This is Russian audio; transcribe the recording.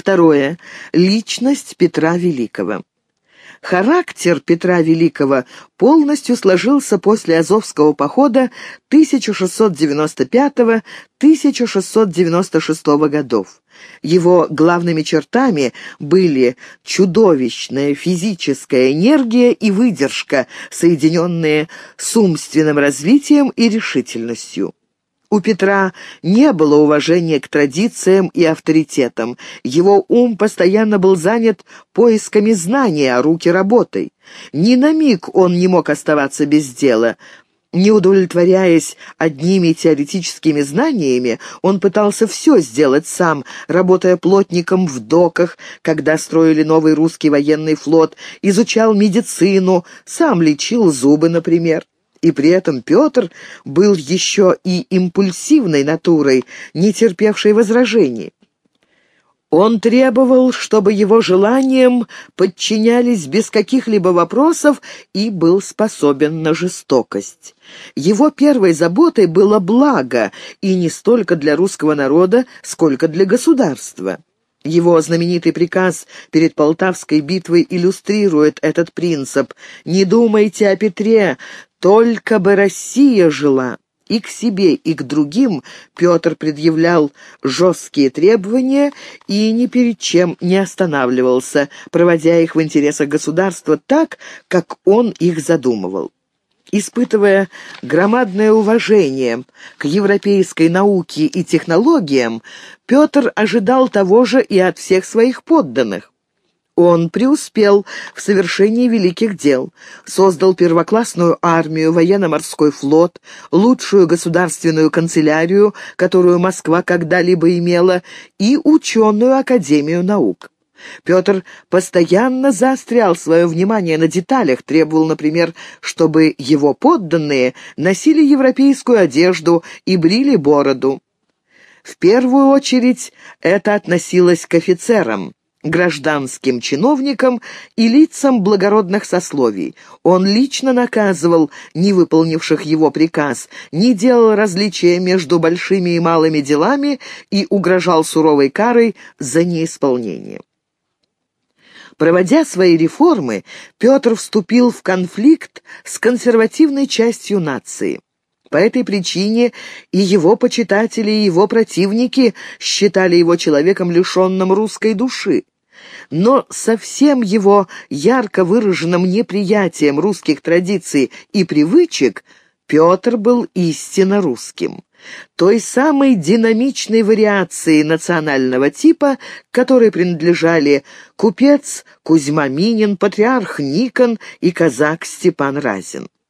Второе. Личность Петра Великого. Характер Петра Великого полностью сложился после Азовского похода 1695-1696 годов. Его главными чертами были чудовищная физическая энергия и выдержка, соединенные с умственным развитием и решительностью. У Петра не было уважения к традициям и авторитетам. Его ум постоянно был занят поисками знания, а руки — работой. Ни на миг он не мог оставаться без дела. Не удовлетворяясь одними теоретическими знаниями, он пытался все сделать сам, работая плотником в доках, когда строили новый русский военный флот, изучал медицину, сам лечил зубы, например. И при этом Петр был еще и импульсивной натурой, не терпевшей возражений. Он требовал, чтобы его желаниям подчинялись без каких-либо вопросов, и был способен на жестокость. Его первой заботой было благо, и не столько для русского народа, сколько для государства. Его знаменитый приказ перед Полтавской битвой иллюстрирует этот принцип: «Не думайте о Петре, только бы Россия жила». И к себе, и к другим Петр предъявлял жесткие требования и ни перед чем не останавливался, проводя их в интересах государства так, как он их задумывал. Испытывая громадное уважение к европейской науке и технологиям, Петр ожидал того же и от всех своих подданных. Он преуспел в совершении великих дел, создал первоклассную армию, военно-морской флот, лучшую государственную канцелярию, которую Москва когда-либо имела, и ученую академию наук. Петр постоянно заострял свое внимание на деталях, требовал, например, чтобы его подданные носили европейскую одежду и брили бороду. В первую очередь это относилось к офицерам, гражданским чиновникам и лицам благородных сословий. Он лично наказывал не выполнивших его приказ, не делал различия между большими и малыми делами и угрожал суровой карой за неисполнение. Проводя свои реформы, Петр вступил в конфликт с консервативной частью нации. По этой причине и его почитатели, и его противники считали его человеком, лишенным русской души. Но со всем его ярко выраженным неприятием русских традиций и привычек Петр был истинно русским, той самой динамичной вариации национального типа, которой принадлежали купец Кузьма Минин, патриарх Никон и казак Степан Разин.